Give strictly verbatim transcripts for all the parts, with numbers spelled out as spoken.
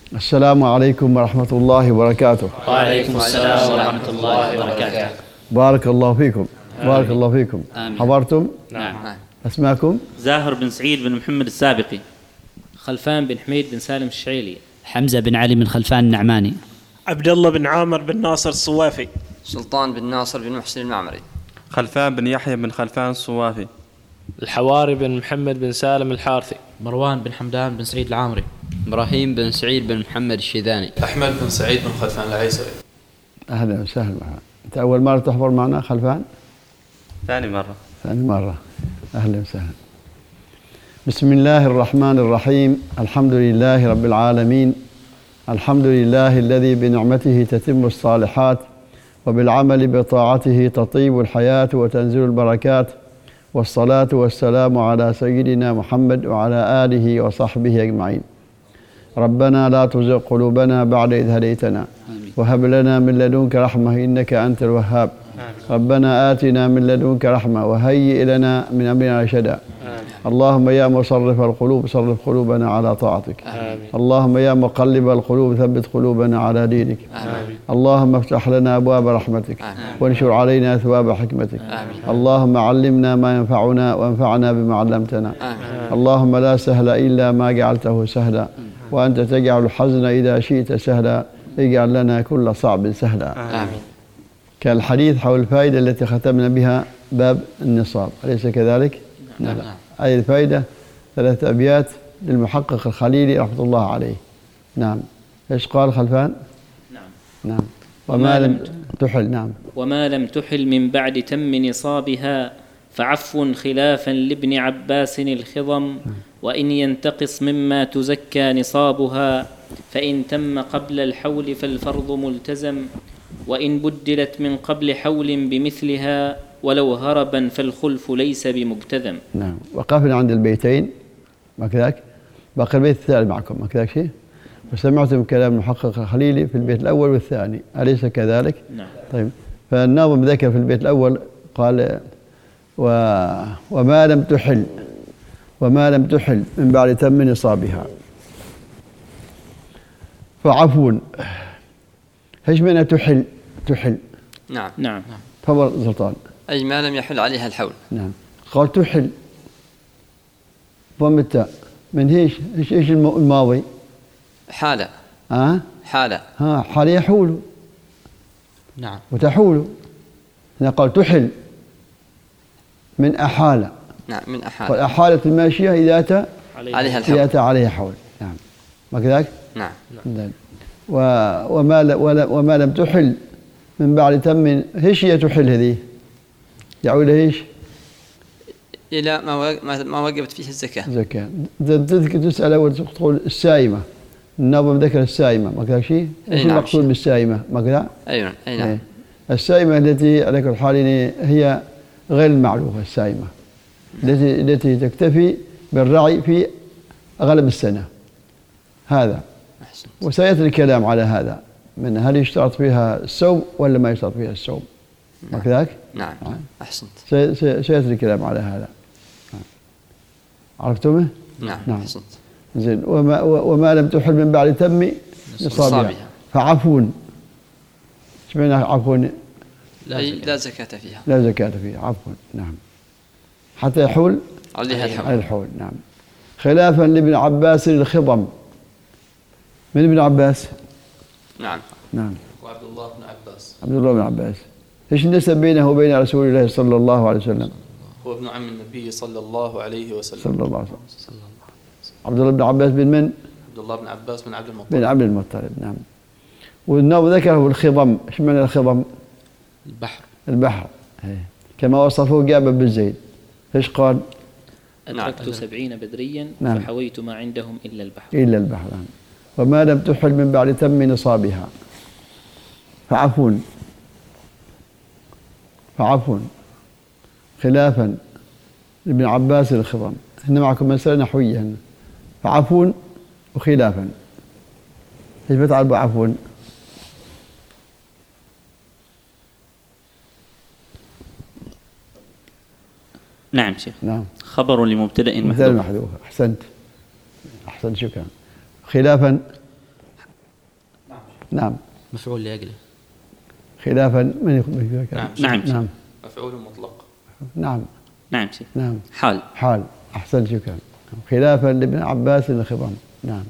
السلام عليكم ورحمة الله وبركاته. وعليكم السلام ورحمة الله وبركاته. بارك الله فيكم. بارك الله فيكم. حضرتم؟ نعم. أسماكم؟ زاهر بن سعيد بن محمد السابقي. خلفان بن حميد بن سالم الشعيلي. حمزة بن علي بن خلفان النعماني. عبد الله بن عامر بن ناصر الصوافي. سلطان بن ناصر بن محسن المعمري. خلفان بن يحيى بن خلفان الصوافي. الحواري بن محمد بن سالم الحارثي. مروان بن حمدان بن سعيد العامري. إبراهيم بن سعيد بن محمد الشيداني. أحمد بن سعيد بن خلفان العيسري. أهلا وسهلا. أنت أول مرة تحضر معنا خلفان؟ ثاني مرة. ثاني مرة. أهلا وسهلا. بسم الله الرحمن الرحيم. الحمد لله رب العالمين. الحمد لله الذي بنعمته تتم الصالحات وبالعمل بطاعته تطيب الحياة وتنزل البركات، والصلاة والسلام على سيدنا محمد وعلى آله وصحبه أجمعين. ربنا لا تزغ قلوبنا بعد إذ هديتنا وهب لنا من لدنك رحمة إنك أنت الوهاب. ربنا آتنا من لدنك رحمة وهيئ لنا من أمرنا رشدا. اللهم يا مصرف القلوب صرف قلوبنا على طاعتك. آمين. اللهم يا مقلب القلوب ثبت قلوبنا على دينك. آمين. اللهم افتح لنا أبواب رحمتك. آمين. وانشر علينا ثواب حكمتك. آمين. اللهم علمنا ما ينفعنا وانفعنا بما علمتنا. آمين. اللهم لا سهل إلا ما جعلته سهلا، وأنت تجعل الحزن إذا شئت سهلا، اجعل لنا كل صعب سهلا. آمين. كان الحديث حول الفائدة التي ختمنا بها باب النصاب، أليس كذلك؟ نعم. نعم. هذه الفائدة ثلاث أبيات للمحقق الخليلي رحمة الله عليه. نعم. إيش قال خلفان؟ نعم. نعم. وما لم تحل. نعم. وما لم تحل من بعد تم نصابها فعفو خلافا لابن عباس الخضم، وإن ينتقص مما تزكى نصابها فإن تم قبل الحول فالفرض ملتزم، وإن بدلت من قبل حول بمثلها ولو هربا فالخلف ليس بمبتذم. نعم. وقفنا عند البيتين ما كذاك، باقي البيت الثالث معكم ما كذاك شيء، وسمعتم كلام المحقق الخليلي في البيت الأول والثاني، أليس كذلك؟ نعم. طيب، فالناظم ذكر في البيت الأول قال و... وما لم تحل وما لم تحل من بعد تم نصابها فعفو. ايش معنى تحل؟ تحل. نعم. نعم. تفضل سلطان. أي ما لم يحل عليها الحول. نعم. قال تحل ضم التاء من ايش؟ ايش ايش الماضي؟ حالة. ها؟ أه؟ حالة. ها حال يحول. نعم. وتحول. هنا قال تحل من أحالة. نعم من أحالة. والأحالة الماشية إذا أتى عليها الحول. إذا أتى عليها حول. نعم. ما كذلك؟ نعم. نعم. وما وما لم تحل من بعد تم، ايش هي تحل هذه؟ يعود ايش؟ إلى ما ما وجبت فيه الزكاة. الزكاة. تذكر تسأل أول تقول السائمة، الناظم ذكر السائمة، ما كذا شيء؟ ايش نعم المقصود بالسائمة؟ ما كذا؟ أيوة. أي نعم. السائمة التي على كل حال هي غير المعلوفة، السائمة التي التي تكتفي بالرعي في أغلب السنة. هذا. أحسنت. وسيأتي الكلام على هذا، من هل يشترط فيها الصوم ولا ما يشترط فيها الصوم؟ ما نعم. كذاك؟ نعم. نعم. أحسنت. سيأتي الكلام على هذا. عرفتمه؟ نعم. نعم. أحسنت. زين. وما, وما لم تحل من بعد تم نصابها فعفون. ايش معنى عفون؟ لا, لا زكاة فيها. لا زكاة فيها. عفون. نعم. حتى يحول عليها الحول. على الحول. نعم. خلافا لابن عباس الخضم. من ابن عباس؟ نعم. نعم. وعبد الله بن عباس. عبد الله بن عباس. ايش النسب بينه وبين رسول الله صلى الله عليه وسلم؟ هو ابن عم النبي صلى الله عليه وسلم. صلى الله عليه وسلم. عبد الله بن عباس بن من؟ عبد الله بن عباس بن عبد المطلب. بن عبد المطلب. نعم. والنوم ذكره الخضم. ايش معنى الخضم؟ البحر. البحر. هي. كما وصفه جابر بن زيد. ايش قال؟ أدركت نعم. سبعين بدريا. نعم. فحويت ما عندهم إلا البحر. إلا البحر. نعم. وما لم تحل من بعد تم نصابها فعفون. فعفون خلافا لابن عباس الخضم. هنا معكم مسألة نحوية هنا. فعفون وخلافا. ايش بتعرفوا عفون؟ نعم شيخ. نعم. خبر لمبتدأ محذوف. محذوف. أحسنت. أحسنت شكرا. خلافا نعم. مفعول لأجله. خلافا من يقول نعم نعم, نعم. مفعول مطلق. نعم نعم شيخ. نعم حال حال. أحسن شكرا. خلافا لابن عباس الخضم. نعم.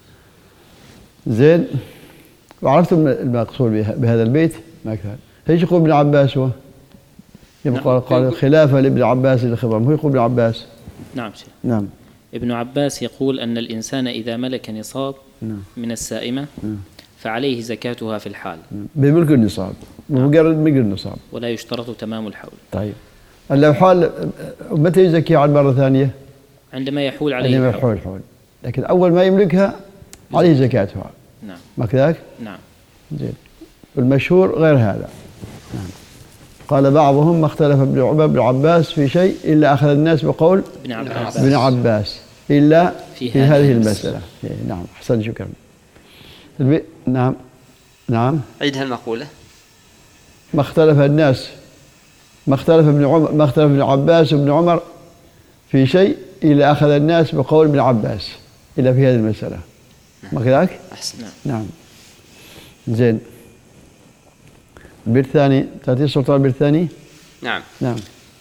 زين. وعرفتم المقصود بهذا البيت؟ ما أكثر. ايش يقول ابن عباس هو؟ يبقى قال خلافا لابن عباس الخضم. هو يقول ابن عباس. نعم شيخ. نعم. ابن عباس يقول أن الإنسان إذا ملك نصاب نعم. من السائمة نعم. فعليه زكاتها في الحال بملك النصاب. مجرد ملك النصاب. ولا يشترط تمام الحول. طيب لو حال متى يزكي عن مرة ثانية؟ عندما يحول عليه عندما الحول. يحول الحول. لكن أول ما يملكها عليه زكاتها. نعم. ما كذاك؟ نعم. زين. والمشهور غير هذا. نعم. قال بعضهم ما اختلف ابن عمر بن عباس في شيء إلا أخذ الناس بقول ابن عباس, ابن عباس إلا في, في هذه المسألة. نعم أحسن شكرا. البي... نعم نعم. عيدها المقولة. ما اختلف الناس ما اختلف ابن عمر ما اختلف ابن عباس وابن عمر في شيء إلا أخذ الناس بقول ابن عباس إلا في هذه المسألة. ما كذلك؟ أحسن. نعم. زين. البيت الثاني تعطيه السلطان البيت الثاني. نعم. نعم.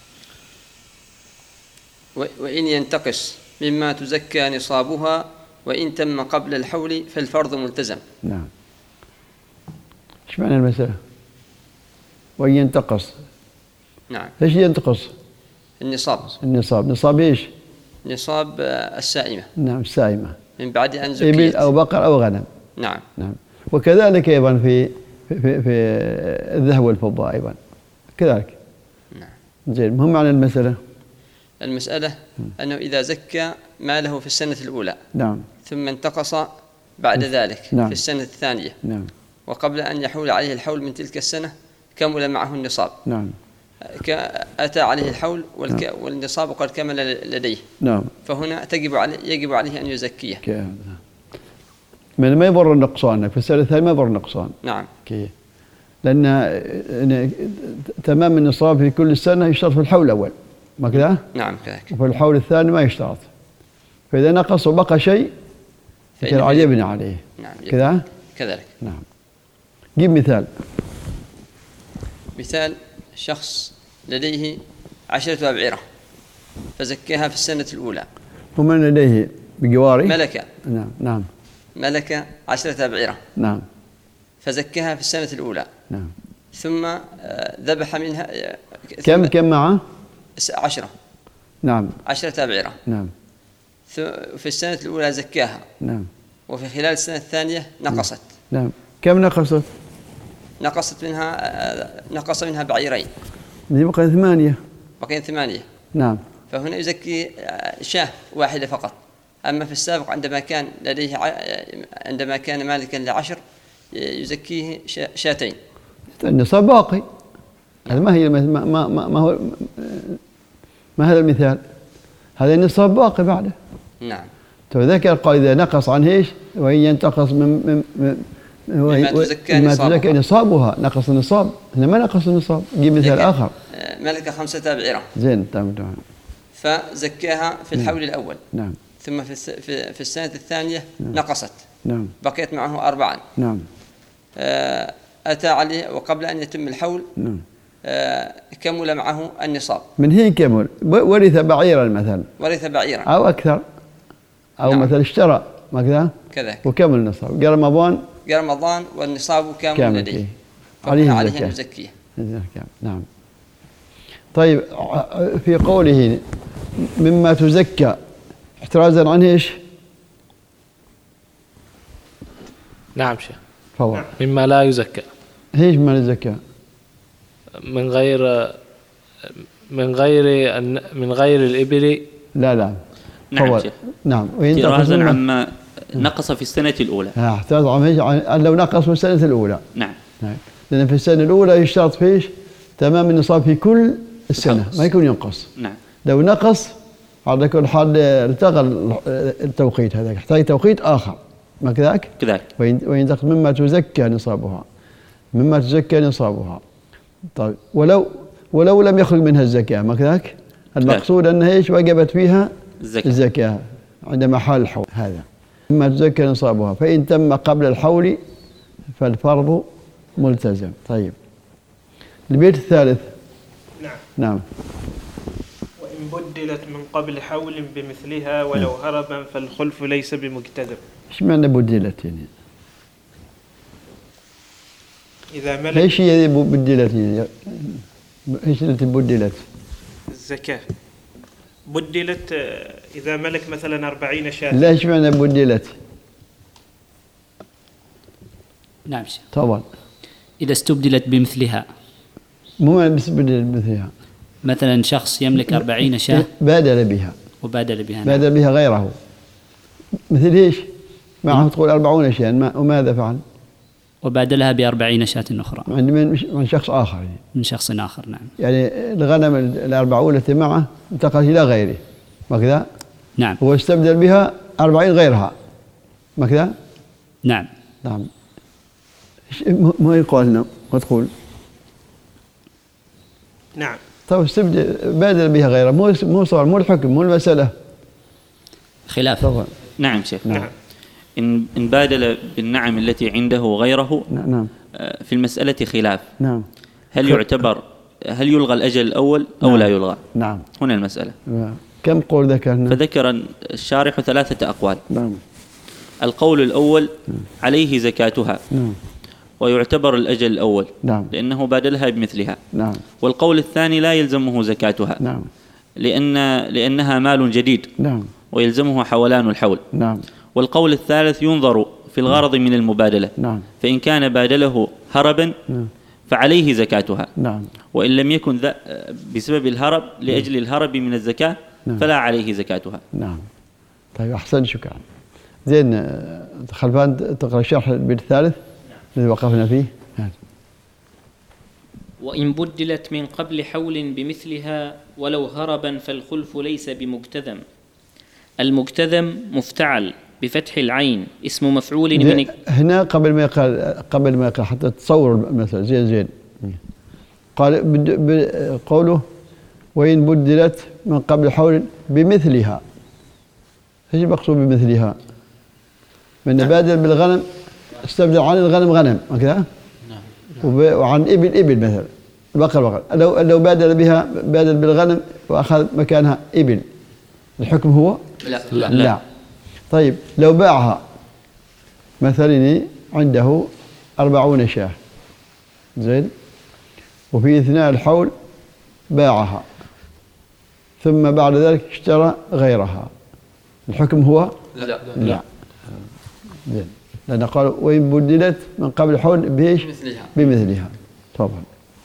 وإن ينتقص مما تزكى نصابها وإن تم قبل الحول فالفرض ملتزم. نعم. ايش معنى المسألة؟ وإن ينتقص. نعم. ايش ينتقص؟ النصاب. النصاب. نصاب ايش؟ نصاب السائمة. نعم السائمة. من بعد أن زكيت. إبل أو بقر أو غنم. نعم. نعم. وكذلك أيضا في في في, في الذهب والفضة أيضا كذلك. نعم. زين. ما معنى المسألة؟ المسألة أنه إذا زكى ماله في السنة الأولى. نعم. ثم انتقص بعد ذلك. نعم. في السنة الثانية. نعم. وقبل أن يحول عليه الحول من تلك السنة كمل معه النصاب. نعم. أتى عليه الحول والك... نعم. والنصاب قد كمل لديه. نعم. فهنا تجب عليه يجب عليه أن يزكيه. كي. من ما يضر النقصان في السنة الثانية ما يضر النقصان. نعم. كي. لأن تمام النصاب في كل سنة يشترط في الحول الأول. ما كذا؟ نعم كذلك. وفي الحول الثاني ما يشترط. فإذا نقص وبقى شيء فإن يبني عليه. نعم. كذا؟ كذلك. نعم. جيب مثال. مثال شخص لديه عشرة أبعرة فزكاها في السنة الأولى. ومن لديه بجواره؟ ملك. نعم. نعم. ملك عشرة أبعرة. نعم. فزكاها في السنة الأولى. نعم. ثم ذبح منها. كم كم معه؟ عشرة. نعم. عشرة أبعرة. نعم. في السنة الأولى زكاها. نعم. وفي خلال السنة الثانية نقصت. نعم. كم نقصت؟ نقصت منها نقص منها بعيرين. دي بقى ثمانية. بقين ثمانية. نعم. فهنا يزكي شاة واحدة فقط. أما في السابق عندما كان لديه عندما كان مالكا لعشر يزكيه شاتين. النصاب باقي. هذا ما هي ما ما ما, ما هو ما هذا المثال. هذا النصاب باقي بعده. نعم. فذكر قال إذا نقص عن ايش؟ وإن ينتقص من من, من ما تزكى نصابها. نصابها نقص النصاب. هنا ما نقص النصاب. جيب مثال آخر. ملك خمسة أبعرة. زين تمام تمام. فزكاها في الحول نعم. الأول. نعم. ثم في في, في السنة الثانية نعم. نقصت. نعم. بقيت معه أربعا. نعم. أتى عليه وقبل أن يتم الحول. نعم. كمل معه النصاب. من هي كمل؟ ورث بعيرا مثلا. ورث بعيرا. أو أكثر. أو نعم. مثلا اشترى ما كذا. كذلك. وكمل النصاب. جاء رمضان. جاء رمضان والنصاب كامل, كامل لديه. عليه عليه أن يزكيه. نعم. طيب في قوله مما تزكى احترازا عن ايش؟ نعم شيخ. تفضل. مما لا يزكى. ايش مما لا يزكى؟ من غير من غير من غير الإبل. لا لا. نعم شيخ. نعم. احترازا عما نقص في السنة الأولى. احتراز عن لو نقص في السنة الأولى. نعم. نعم. لأن في السنة الأولى يشترط فيش تمام النصاب في كل السنة ما يكون ينقص. نعم. لو نقص على كل حال التغى التوقيت هذا يحتاج توقيت آخر ما كذاك؟ كذاك. وين مما تزكى نصابها مما تزكى نصابها. طيب ولو ولو لم يخرج منها الزكاة ما كذاك؟ المقصود أنها ايش وجبت فيها الزكاة, الزكاة عندما حال الحول هذا مما تزكى نصابها. فإن تم قبل الحول فالفرض ملتزم. طيب البيت الثالث. نعم. نعم. وإن بدلت من قبل حول بمثلها ولو هربا فالخلف ليس بمجتذب. ايش معنى بدلت يعني؟ إذا ملك ايش هي بدلت يعني؟ ايش التي بدلت؟ الزكاة بدلت إذا ملك مثلا أربعين شاة. لا، ايش معنى بدلت؟ نعم شيخ. طبعا. إذا استبدلت بمثلها. مو معنى استبدلت بمثلها. مثلا شخص يملك أربعين شاة بادل بها. وبادل بها. بادل بها غيره. مثل ايش؟ معه تقول أربعون شاة وماذا فعل؟ وبادلها بأربعين شاة أخرى. من من شخص آخر يعني. من شخص آخر. نعم. يعني الغنم الأربعون التي معه انتقلت إلى غيره، ما كذا؟ نعم. هو استبدل بها أربعين غيرها، ما كذا؟ نعم. نعم. ما يقال لنا وتقول. نعم. طيب استبدل بادل بها غيرها، مو مو صار مو الحكم مو المسألة. خلاف. طبعا. نعم شيخ. نعم. إن إن بادل بالنعم التي عنده غيره. نعم. في المسألة خلاف. نعم. هل يعتبر هل يلغى الأجل الأول أو نعم. لا يلغى؟ نعم. هنا المسألة. نعم. كم قول ذكرنا؟ فذكر الشارح ثلاثة أقوال. نعم. القول الأول عليه زكاتها. نعم. ويعتبر الأجل الأول. نعم. لأنه بادلها بمثلها. نعم. والقول الثاني لا يلزمه زكاتها. نعم. لأن لأنها مال جديد. نعم. ويلزمه حولان الحول. نعم. والقول الثالث ينظر في الغرض من المبادلة. نعم. فإن كان بادله هربا نعم. فعليه زكاتها. نعم. وإن لم يكن ذا بسبب الهرب لأجل الهرب من الزكاة نعم. فلا عليه زكاتها. نعم. طيب أحسن، شكرا. زين، خلفان تقرأ شرح البيت الثالث الذي وقفنا فيه. وإن بدلت من قبل حول بمثلها ولو هربا فالخلف ليس بمجتذم. المجتذم مفتعل بفتح العين اسم مفعول من هنا قبل ما يقال قبل ما يقال حتى تصور المثل زين زين قال قوله وإن بدلت من قبل حول بمثلها. ايش المقصود بمثلها؟ من بادل بالغنم استبدل عن الغنم غنم هكذا، وعن إبل إبل مثلا، بقر بقر. لو لو بادل بها بادل بالغنم وأخذ مكانها إبل، الحكم هو لا. لا, لا. طيب لو باعها مثلا عنده أربعون شاة زين، وفي أثناء الحول باعها ثم بعد ذلك اشترى غيرها، الحكم هو لا. لا. لا. زين، لأن قال وإن بدلت من قبل الحول بإيش؟ بمثلها. بمثلها. طبعا.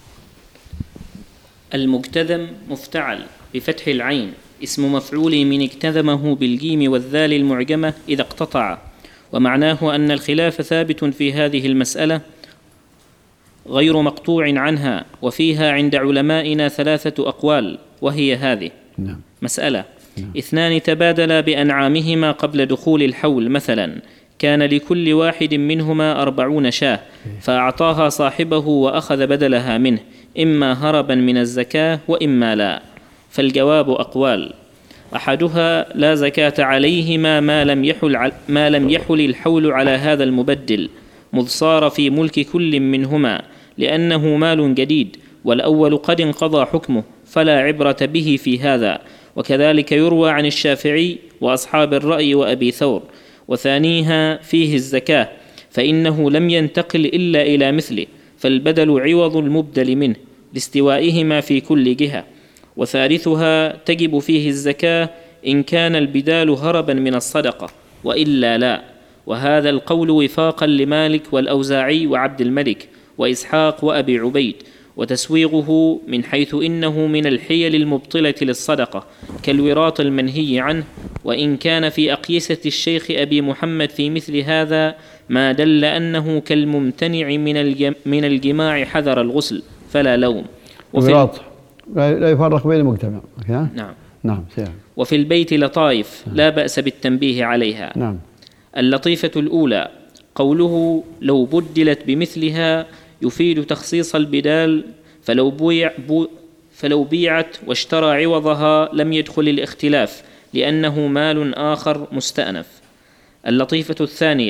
المجتذم مفتعل بفتح العين اسم مفعول من اجتذمه بالجيم والذال المعجمة إذا اقتطع، ومعناه أن الخلاف ثابت في هذه المسألة غير مقطوع عنها، وفيها عند علمائنا ثلاثة أقوال، وهي هذه. نعم. مسألة: نعم. اثنان تبادلا بأنعامهما قبل دخول الحول، مثلا كان لكل واحد منهما أربعون شاة فأعطاها صاحبه وأخذ بدلها منه، إما هربا من الزكاة وإما لا. فالجواب أقوال: أحدها لا زكاة عليهما ما لم يحل ما لم يحل الحول على هذا المبدل، مذ صار في ملك كل منهما لأنه مال جديد، والأول قد انقضى حكمه فلا عبرة به في هذا، وكذلك يروى عن الشافعي وأصحاب الرأي وأبي ثور. وثانيها فيه الزكاة، فإنه لم ينتقل إلا إلى مثله، فالبدل عوض المبدل منه لاستوائهما في كل جهة. وثالثها تجب فيه الزكاة إن كان البدال هربا من الصدقة، وإلا لا. وهذا القول وفاقا لمالك والأوزاعي وعبد الملك وإسحاق وأبي عبيد، وتسويغه من حيث إنه من الحيل المبطلة للصدقة كالوراط المنهي عنه، وإن كان في أقيسة الشيخ أبي محمد في مثل هذا ما دل أنه كالممتنع من من الجماع حذر الغسل فلا لوم. الوراط لا يفرق بين المجتمع. نعم. نعم. سير. وفي البيت لطائف لا بأس بالتنبيه عليها. نعم. اللطيفة الأولى قوله لو بدلت بمثلها يفيد تخصيص البدال، فلو بيع بو فلو بيعت واشترى عوضها لم يدخل الاختلاف لأنه مال آخر مستأنف. اللطيفة الثانية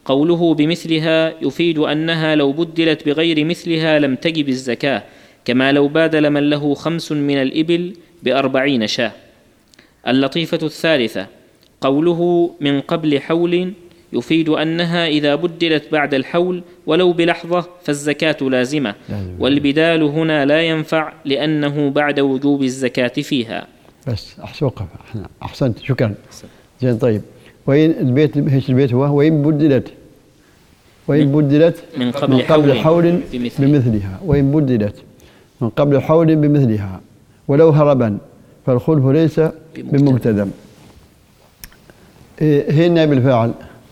قوله بمثلها يفيد أنها لو بدلت بغير مثلها لم تجب الزكاة، كما لو بادل من له خمس من الإبل بأربعين شاة. اللطيفة الثالثة قوله من قبل حول يفيد أنها إذا بدلت بعد الحول ولو بلحظة فالزكاة لازمة، والبدال هنا لا ينفع لأنه بعد وجوب الزكاة فيها. بس أحسوقف أحسنت شكرا. زين طيب، وين البيت هيش البيت هو وين بدلت وين بدلت من قبل, من قبل حول, حول بمثلها. بمثلها وين بدلت من قبل حول بمثلها ولو هربا فالخلف ليس بمقتدم. إيه هنا بالفاعل.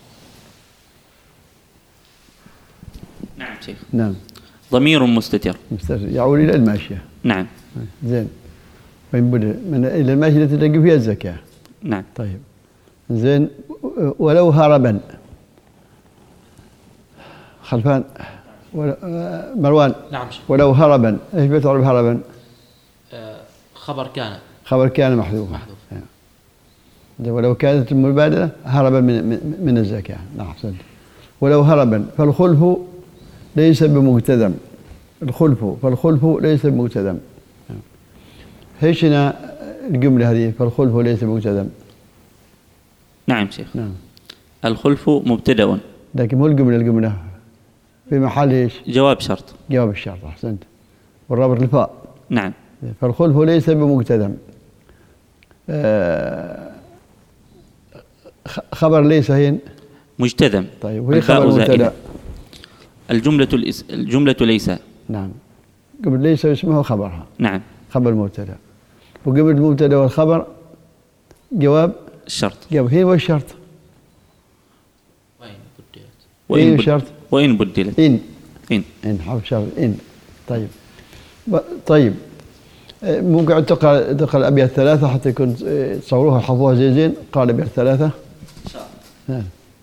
نعم شيخ. نعم. ضمير مستتر مستتر يعود إلى الماشية. نعم. زين. وين بدل من إلى الماشية التي تجب فيها الزكاة. نعم. طيب. زين ولو هربا. خلفان مروان. نعم. ولو هربا، ايش بتعرف هربا؟ آه خبر كان. خبر كان محذوف. محذوف. يعني. ولو كانت المبادلة هربا من من, من الزكاة. نعم أحسنت. ولو هربا فالخلف ليس بمقتدم. الخلف فالخلف ليس بمقتدم. ايش هنا الجملة هذه فالخلف ليس بمقتدم؟ نعم شيخ. نعم. الخلف مبتدأ. لكن مو الجملة الجملة في محل ايش؟ جواب شرط. جواب الشرط أحسنت. والرابط الفاء. نعم. فالخلف ليس بمقتدم. آه خبر ليس هين مجتدم. طيب وهي خبر مبتدأ. الجملة الإس... الجملة ليس. نعم. قبل ليس اسمه خبرها. نعم. خبر مبتدأ. وقبل المبتدأ والخبر جواب الشرط. جواب هي والشرط. وين بدلت؟ وإن بد... شرط. وإن بدلت. إن. إن. إن حرف شرط إن. طيب. ب... طيب. ممكن تقرأ تقرأ الأبيات الثلاثة حتى يكون تصوروها حفظوها زي زين. قال الأبيات الثلاثة. إن شاء الله.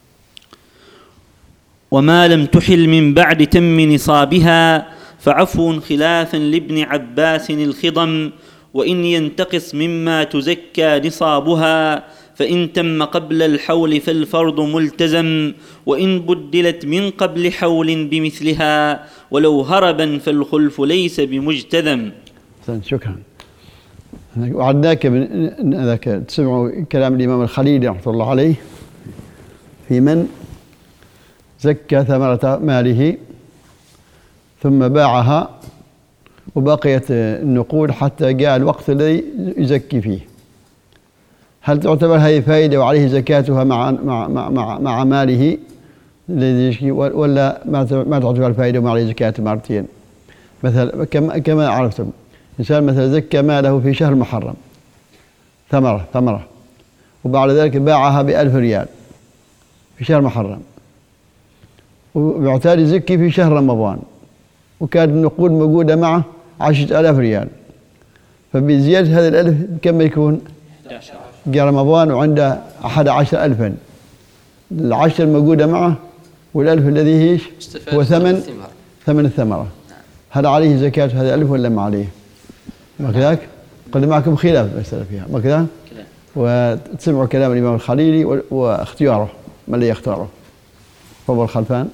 وما لم تحل من بعد تم نصابها فعفو خلافا لابن عباس الخضم، وإن ينتقص مما تزكى نصابها فإن تم قبل الحول فالفرض ملتزم، وإن بدلت من قبل حول بمثلها ولو هربا فالخلف ليس بمجتذم. شكرا. وعدناك من ذاك تسمعوا كلام الإمام الخليلي رحمه الله عليه في من زكى ثمرة ماله ثم باعها وبقيت النقود حتى جاء الوقت الذي يزكي فيه. هل تعتبر هذه فائدة وعليه زكاتها مع مع مع مع ماله الذي يشكي، ولا ما ما تعتبر فائدة وما عليه زكاة مرتين؟ مثلا كما كما عرفتم إنسان مثلا زكى ماله في شهر محرم ثمرة ثمرة وبعد ذلك باعها بألف ريال في شهر محرم، وبعتاد يزكي في شهر رمضان وكانت النقود موجودة معه عشرة آلاف ريال، فبزيادة هذا الألف كم يكون؟ جاء رمضان وعنده أحد عشر ألفا، العشر موجودة معه والألف الذي هيش هو ثمن ثمن الثمرة. هل عليه زكاة هذا الألف ولا ما عليه؟ ما كذاك؟ قد معكم خلاف مسألة فيها ما كذا؟ وتسمعوا كلام الإمام الخليلي واختياره ما اللي يختاره. تفضل خلفان.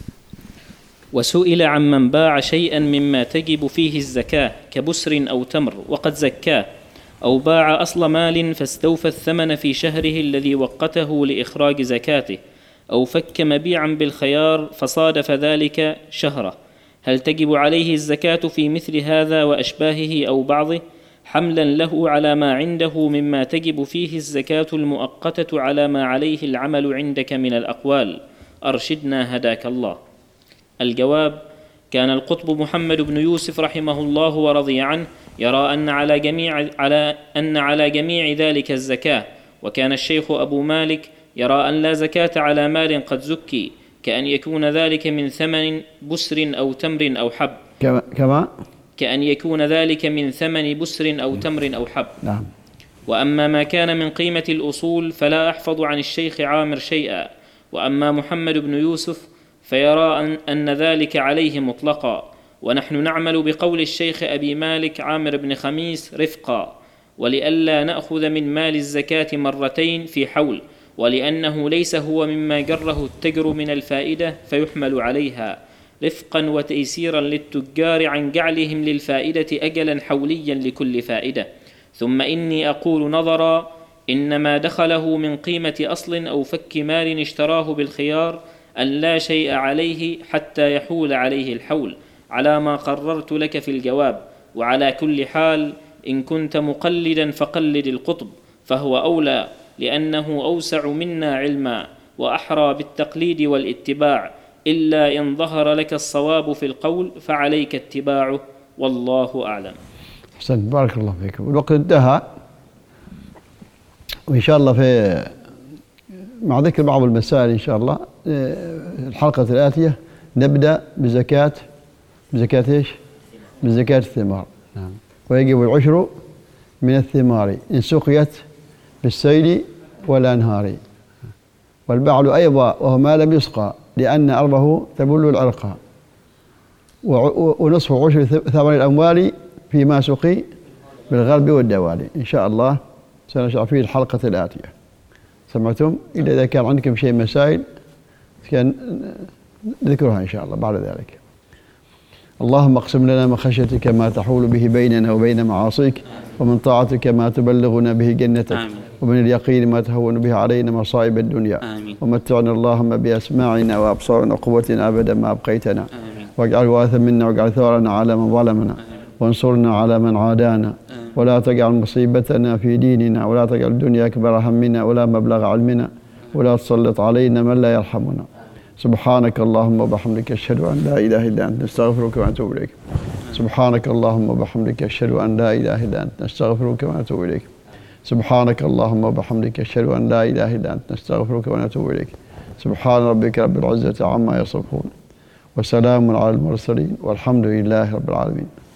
وسئل عمن باع شيئا مما تجب فيه الزكاة كبسر أو تمر وقد زكاه، أو باع أصل مال فاستوفى الثمن في شهره الذي وقته لإخراج زكاته، أو فك مبيعا بالخيار فصادف ذلك شهره، هل تجب عليه الزكاة في مثل هذا وأشباهه أو بعضه، حملا له على ما عنده مما تجب فيه الزكاة المؤقتة على ما عليه العمل عندك من الأقوال؟ أرشدنا هداك الله. الجواب: كان القطب محمد بن يوسف رحمه الله ورضي عنه يرى أن على جميع على أن على جميع ذلك الزكاة، وكان الشيخ أبو مالك يرى أن لا زكاة على مال قد زكي، كأن يكون ذلك من ثمن بسر أو تمر أو حب. كما كأن يكون ذلك من ثمن بسر أو تمر أو حب. نعم. وأما ما كان من قيمة الأصول فلا أحفظ عن الشيخ عامر شيئا، وأما محمد بن يوسف فيرى أن, أن ذلك عليه مطلقا، ونحن نعمل بقول الشيخ أبي مالك عامر بن خميس رفقا، ولئلا نأخذ من مال الزكاة مرتين في حول، ولأنه ليس هو مما جره التجر من الفائدة فيحمل عليها، رفقا وتيسيرا للتجار عن جعلهم للفائدة أجلا حوليا لكل فائدة. ثم إني أقول نظرا إنما دخله من قيمة أصل أو فك مال اشتراه بالخيار أن لا شيء عليه حتى يحول عليه الحول، على ما قررت لك في الجواب. وعلى كل حال إن كنت مقلدا فقلد القطب، فهو أولى لأنه أوسع منا علما وأحرى بالتقليد والاتباع، إلا إن ظهر لك الصواب في القول فعليك اتباعه، والله أعلم. أحسنت، بارك الله فيكم. الوقت انتهى، وإن شاء الله في مع ذكر بعض المسائل إن شاء الله الحلقة الآتية نبدأ بزكاة بزكاة إيش؟ بزكاة الثمار. نعم. ويجب العشر من الثمار إن سقيت بالسيل والأنهار، والبعل أيضا وهو ما لم يسقى لأن أرضه تبل العرق، ونصف عشر ثمر الأموال فيما سقي بالغرب والدوالي. إن شاء الله سنشرع فيه الحلقة الآتية. سمعتم؟ إلا إذا كان عندكم شيء مسائل كان نذكرها إن شاء الله بعد ذلك. اللهم اقسم لنا من خشيتك ما تحول به بيننا وبين معاصيك، ومن طاعتك ما تبلغنا به جنتك، آمين. ومن اليقين ما تهون به علينا مصائب الدنيا، آمين. ومتعنا اللهم بأسماعنا وأبصارنا وقوتنا أبدا ما أبقيتنا، واجعل وارثا منا واجعل ثارنا على من ظلمنا، وانصرنا على من عادانا، ولا تجعل مصيبتنا في ديننا، ولا تجعل الدنيا أكبر همنا ولا مبلغ علمنا، ولا تسلط علينا من لا يرحمنا. سبحانك اللهم وبحمدك أشهد أن لا إله إلا أنت نستغفرك ونتوب إليك. سبحانك اللهم وبحمدك أشهد أن لا إله إلا أنت نستغفرك ونتوب إليك. سبحانك اللهم وبحمدك أشهد أن لا إله إلا أنت نستغفرك ونتوب إليك. سبحان ربك رب العزة عما يصفون، وسلام على المرسلين، والحمد لله رب العالمين.